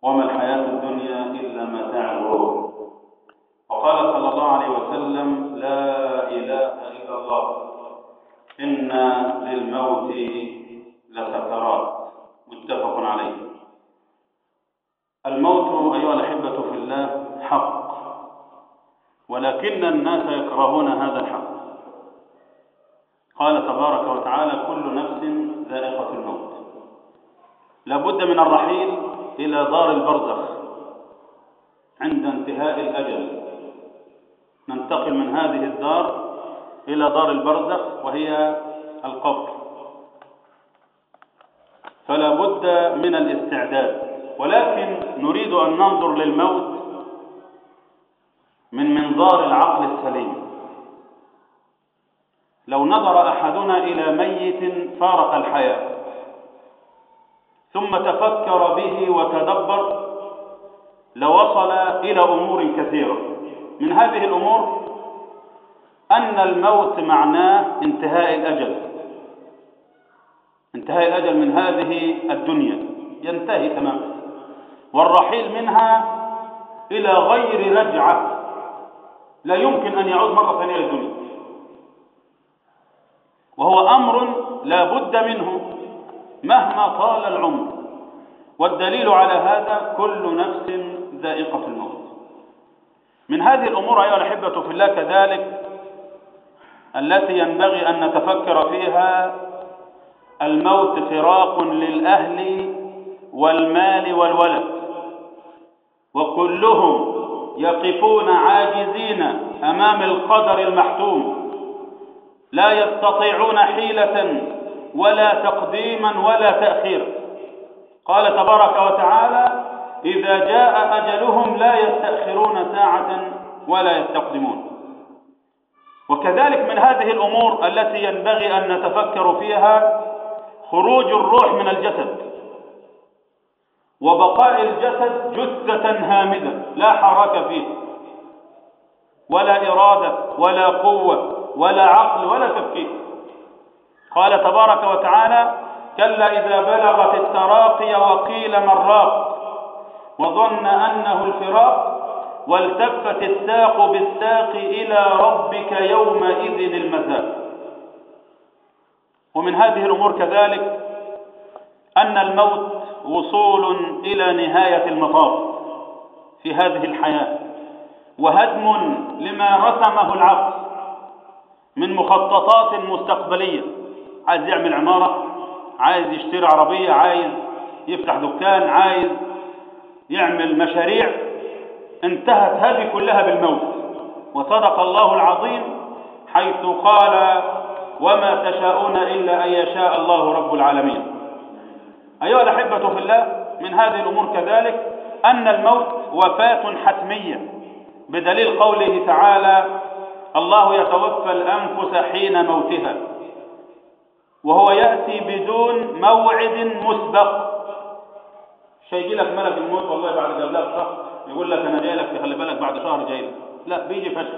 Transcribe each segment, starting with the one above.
وما الحياة الدنيا إلا متاع الغرور. وقال صلى الله عليه وسلم: لا إله إلا الله، إن للموت لسكرات. متفق عليه. الموت أيها الأحبة في الله حق، ولكن الناس يكرهون هذا الحق. قال تبارك وتعالى: كل نفس ذائقة الموت. لابد من الرحيل إلى دار البرزخ عند انتهاء الأجل، ننتقل من هذه الدار إلى دار البرزخ وهي القبر، فلا بد من الاستعداد. ولكن نريد أن ننظر للموت من منظار العقل السليم. لو نظر أحدنا إلى ميت فارق الحياة ثم تفكر به وتدبر لوصل إلى أمور كثيرة. من هذه الأمور أن الموت معناه انتهاء الأجل، انتهاء الأجل من هذه الدنيا، ينتهي تماما، والرحيل منها إلى غير رجعة، لا يمكن أن يعود مرة ثانية للدنيا، وهو أمر لا بد منه مهما طال العمر. والدليل على هذا: كل نفس ذائقة الموت. من هذه الأمور أيها الأحبة في الله كذلك التي ينبغي أن نتفكر فيها الموت فراق للأهل والمال والولد، وكلهم يقفون عاجزين أمام القدر المحتوم، لا يستطيعون حيلة ولا تقديما ولا تأخير. قال تبارك وتعالى: إذا جاء أجلهم لا يستأخرون ساعة ولا يستقدمون. وكذلك من هذه الأمور التي ينبغي أن نتفكر فيها خروج الروح من الجسد، وبقاء الجسد جثة هامدة لا حركة فيه، ولا إرادة ولا قوة ولا عقل ولا تفكير. قال تبارك وتعالى: كلا إذا بلغت التراقي وقيل من راق وظن أنه الفراق والتفت الساق بالساق إلى ربك يومئذ المساق. ومن هذه الأمور كذلك أن الموت وصول إلى نهاية المطاف في هذه الحياة، وهدم لما رسمه العقل من مخططات مستقبلية. عايز يعمل عمارة، عايز يشتري عربية، عايز يفتح دكان، عايز يعمل مشاريع، انتهت هذه كلها بالموت. وصدق الله العظيم حيث قال: وما تشاءون إلا أن يشاء الله رب العالمين. أيها الأحبة في الله، من هذه الأمور كذلك أن الموت وفاة حتمية، بدليل قوله تعالى: الله يتوفى الأنفس حين موتها، وهو يأتي بدون موعد مسبق. مش هيجي لك ملك الموت والله بعد قبلها بشهر يقول لك أنا جاي لك، خلي بالك بعد شهر جاي لك، لا، بيجي فجأة.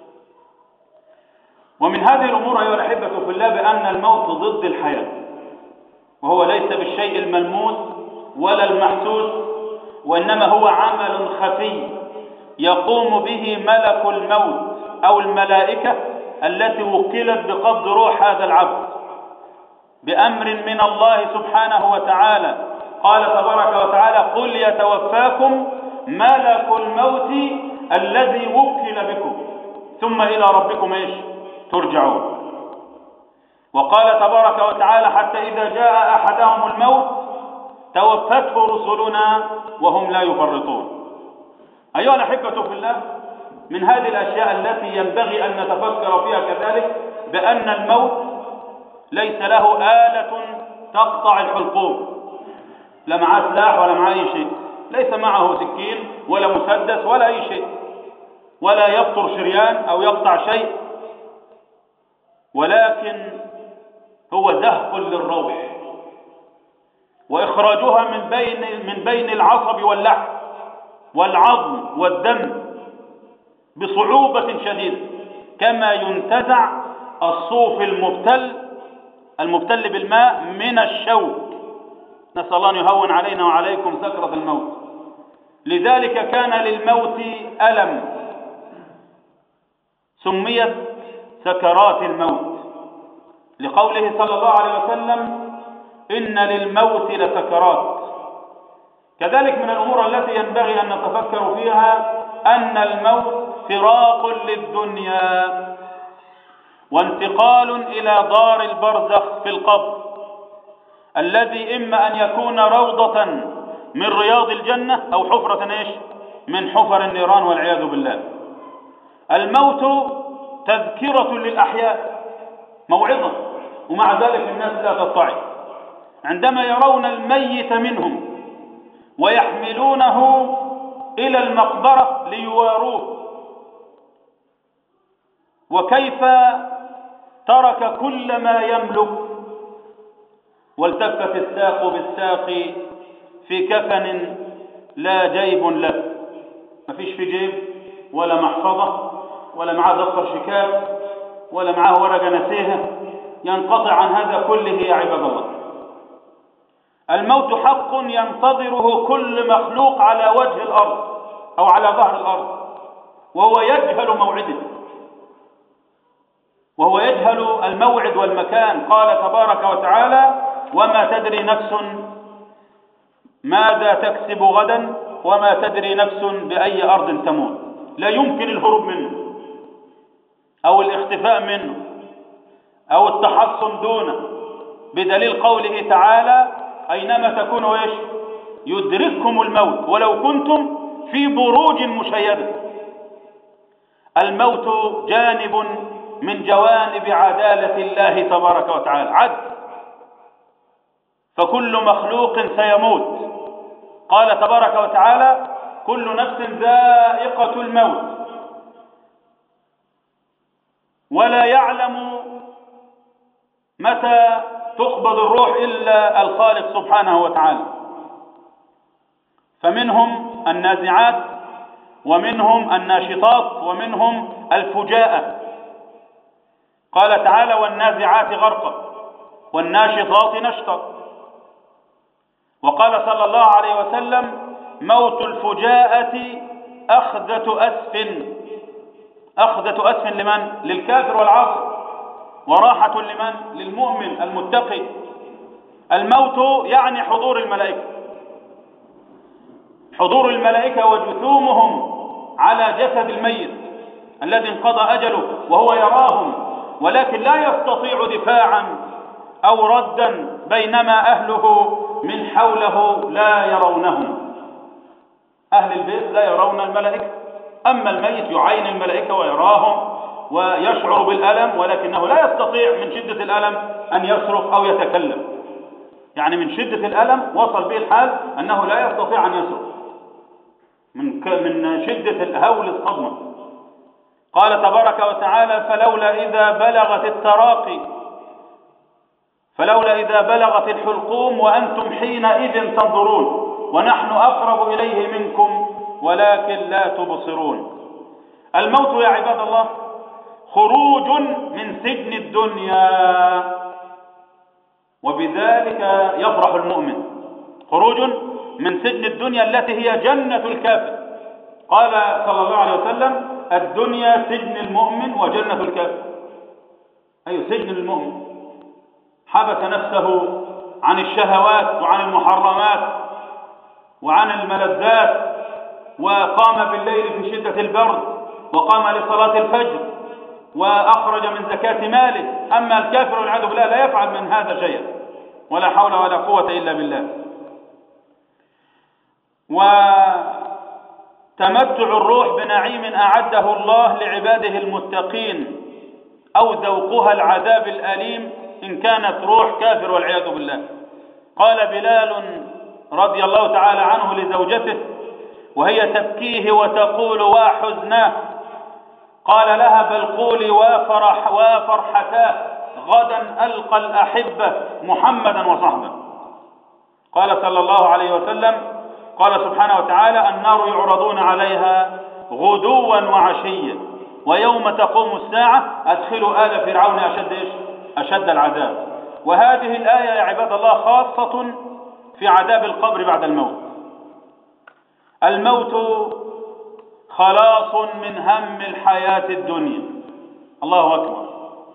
ومن هذه الأمور أيها الأحبة في الله بأن الموت ضد الحياة، وهو ليس بالشيء الملموس ولا المحسوس، وإنما هو عمل خفي يقوم به ملك الموت أو الملائكة التي وكلت بقبض روح هذا العبد بأمر من الله سبحانه وتعالى. قال تبارك وتعالى: قل يتوفاكم ملك الموت الذي وكل بكم ثم إلى ربكم ترجعون. وقال تبارك وتعالى: حتى إذا جاء أحدهم الموت توفته رسلنا وهم لا يفرطون. أيها الأحبة في الله، من هذه الأشياء التي ينبغي أن نتفكر فيها كذلك بأن الموت ليس له آلة تقطع الحلقوم، لا معه سلاح ولا معه أي شيء، ليس معه سكين ولا مسدس ولا أي شيء، ولا يبطر شريان أو يقطع شيء، ولكن هو زهق للروح وإخراجها من بين العصب واللحم والعظم والدم بصعوبة شديدة، كما ينتزع الصوف المبتل بالماء من الشوك. نسأل الله أن يهون علينا وعليكم سكرة الموت. لذلك كان للموت ألم، سميت سكرات الموت، لقوله صلى الله عليه وسلم: إن للموت لسكرات. كذلك من الأمور التي ينبغي أن نتفكر فيها أن الموت فراق للدنيا وانتقال إلى دار البرزخ في القبر، الذي إما أن يكون روضة من رياض الجنة أو حفرة من حفر النيران والعياذ بالله. الموت تذكرة للأحياء، موعظة، ومع ذلك الناس لا تتعظ. عندما يرون الميت منهم ويحملونه إلى المقبرة ليواروه، وكيف ترك كل ما يملك والتفت الساق بالساق في كفن لا جيب له، ما فيش في جيب ولا محفظة ولا معاه دفتر شيكات ولا معاه ورقة نسيها، ينقطع عن هذا كله يا عباد الله. الموت حق ينتظره كل مخلوق على وجه الأرض أو على ظهر الأرض، وهو يجهل موعده، وهو يجهل الموعد والمكان. قال تبارك وتعالى: وما تدري نفس ماذا تكسب غدا وما تدري نفس بأي أرض تموت. لا يمكن الهروب منه أو الاختفاء منه أو التحصن دونه، بدليل قوله تعالى: أينما تكونوا يدرككم الموت ولو كنتم في بروج مشيدة. الموت جانب من جوانب عدالة الله تبارك وتعالى، عدل، فكل مخلوق سيموت. قال تبارك وتعالى: كل نفس ذائقة الموت، ولا يعلم متى تقبض الروح إلا الخالق سبحانه وتعالى. فمنهم النازعات ومنهم الناشطات ومنهم الفجاءة. قال تعالى: والنازعات غرقا والناشطات نشطا. وقال صلى الله عليه وسلم: موت الفجاءة أخذة أسف لمن؟ للكافر والعاصي، وراحة لمن؟ للمؤمن المتقي. الموت يعني حضور الملائكة، حضور الملائكة وجثومهم على جسد الميت الذي انقضى أجله وهو يراهم، ولكن لا يستطيع دفاعا أو ردا، بينما أهله من حوله لا يرونهم. أهل البيت لا يرون الملائكة، أما الميت يعين الملائكة ويراهم ويشعر بالألم، ولكنه لا يستطيع من شدة الألم أن يصرخ أو يتكلم. يعني من شدة الألم وصل به الحال أنه لا يستطيع أن يصرخ من شدة الهول الصدمة. قال تبارك وتعالى: فلولا إذا بلغت الحلقوم وأنتم حينئذ تنظرون ونحن أقرب إليه منكم ولكن لا تبصرون. الموت يا عباد الله خروج من سجن الدنيا، وبذلك يفرح المؤمن، خروج من سجن الدنيا التي هي جنة الكافر. قال صلى الله عليه وسلم: الدنيا سجن المؤمن وجنة الكافر. أي سجن المؤمن، حبس نفسه عن الشهوات وعن المحرمات وعن الملذات، وقام بالليل في شدة البرد، وقام لصلاة الفجر، وأخرج من زكاة ماله. أما الكافر والعياذ بالله لا يفعل من هذا شيئا، ولا حول ولا قوة إلا بالله. وتمتع الروح بنعيم أعده الله لعباده المتقين، أو ذوقها العذاب الأليم إن كانت روح كافر والعياذ بالله. قال بلال رضي الله تعالى عنه لزوجته وهي تبكيه وتقول: وحزناه، قال لها: بل قولي وفرحتاه، غدا ألقى الأحبة محمدا وصحبه. قال صلى الله عليه وسلم: قال سبحانه وتعالى: النار يعرضون عليها غدوا وعشيا ويوم تقوم الساعة أدخلوا آل فرعون أشد العذاب. وهذه الآية يا عباد الله خاصة في عذاب القبر بعد الموت. الموت خلاص من هم الحياة الدنيا. الله أكبر.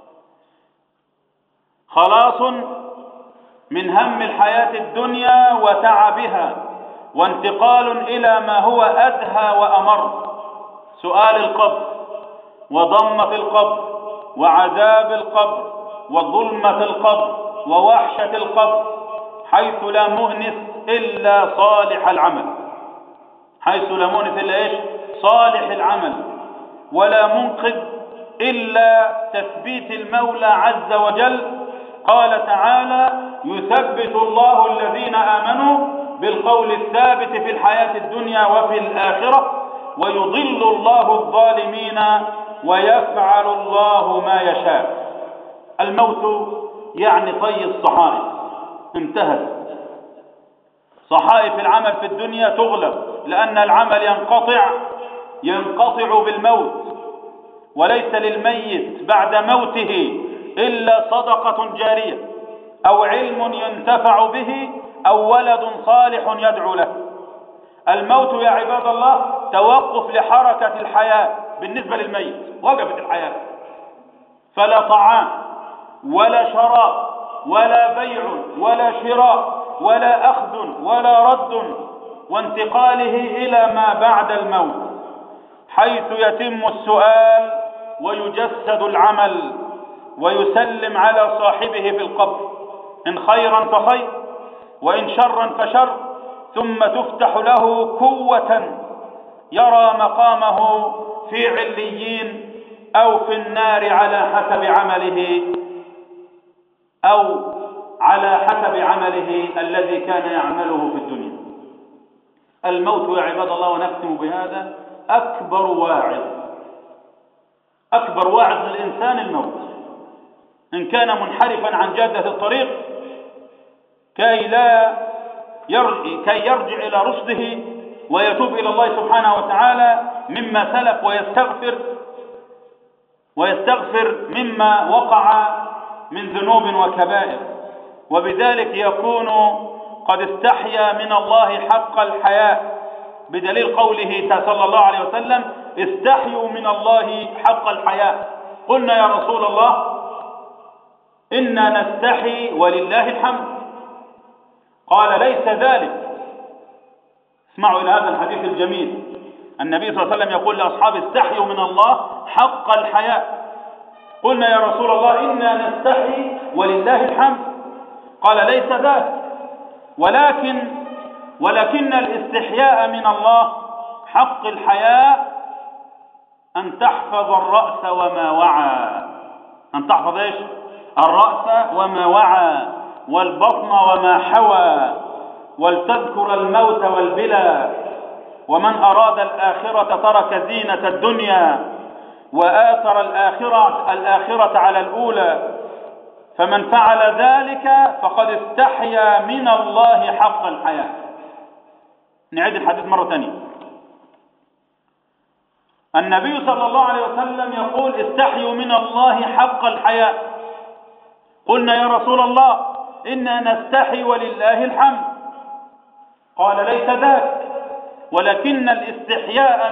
خلاص من هم الحياة الدنيا وتعبها، وانتقال إلى ما هو أدهى وأمر. سؤال القبر، وضمة القبر، وعذاب القبر، وظلمة القبر، ووحشة القبر، حيث لا مؤنس إلا صالح العمل. حيث لا مؤنس إلا إيش؟ صالح العمل. ولا منقذ إلا تثبيت المولى عز وجل. قال تعالى: يثبت الله الذين آمنوا بالقول الثابت في الحياة الدنيا وفي الآخرة، ويضل الله الظالمين ويفعل الله ما يشاء. الموت يعني طي الصحائف، انتهت. صحائف العمل في الدنيا تغلق، لأن العمل ينقطع بالموت، وليس للميت بعد موته إلا صدقة جارية، أو علم ينتفع به، أو ولد صالح يدعو له. الموت يا عباد الله توقف لحركة الحياة بالنسبة للميت، وقفت الحياة، فلا طعام ولا شراب ولا بيع ولا شراء ولا أخذ ولا رد، وانتقاله إلى ما بعد الموت، حيث يتم السؤال ويجسد العمل ويسلم على صاحبه في القبر، إن خيرا فخير وإن شرا فشر، ثم تفتح له كوة يرى مقامه في عليين أو في النار على حسب عمله الذي كان يعمله في الدنيا. الموت يا عباد الله، ونختم بهذا، أكبر واعظ للإنسان الموت، إن كان منحرفا عن جادة الطريق كي يرجع إلى رشده ويتوب إلى الله سبحانه وتعالى مما سلف، ويستغفر مما وقع من ذنوب وكبائر، وبذلك يكون قد استحيا من الله حق الحياء، بدليل قوله صلى الله عليه وسلم: استحيوا من الله حق الحياء. قلنا: يا رسول الله، إنا نستحي ولله الحمد. قال: ليس ذلك. اسمعوا إلى هذا الحديث الجميل. النبي صلى الله عليه وسلم يقول لأصحابه: استحيوا من الله حق الحياء. قلنا: يا رسول الله، إنا نستحي ولله الحمد. قال: ليس ذلك، ولكن الاستحياء من الله حق الحياء أن تحفظ الرأس وما وعى. أن تحفظ إيش؟ الرأس وما وعى، والبطن وما حوى، ولتذكر الموت والبلى. ومن أراد الآخرة ترك زينة الدنيا، وآثر الآخرة على الأولى، فمن فعل ذلك فقد استحيا من الله حق الحياء. نعيد الحديث مرة ثانية. النبي صلى الله عليه وسلم يقول: استحيوا من الله حق الحياء. قلنا: يا رسول الله، إنا نستحي ولله الحمد. قال: ليس ذاك، ولكن الاستحياء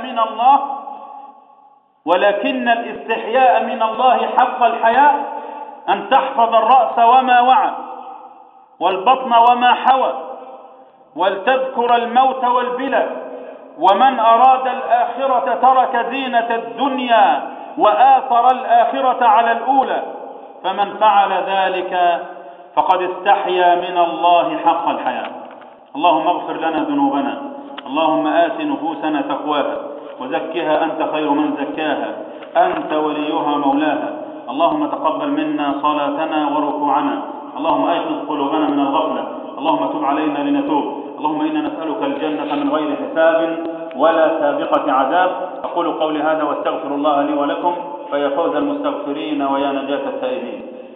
من الله حق الحياء أن تحفظ الرأس وما وعى، والبطن وما حوى، ولتذكر الموت والبلى. ومن أراد الآخرة ترك زينة الدنيا وآثر الآخرة على الأولى، فمن فعل ذلك فقد استحيا من الله حق الحياء. اللهم اغفر لنا ذنوبنا، اللهم آت نفوسنا تقواها وزكها أنت خير من زكاها، أنت وليها مولاها. اللهم تقبل منا صلاتنا وركوعنا، اللهم أيقظ قلوبنا من الغفلة، اللهم تب علينا لنتوب. اللهم إنا نسألك الجنة من غير حساب ولا سابقة عذاب. أقول قولي هذا واستغفر الله لي ولكم، فيا فوز المستغفرين ويا نجاة التائبين.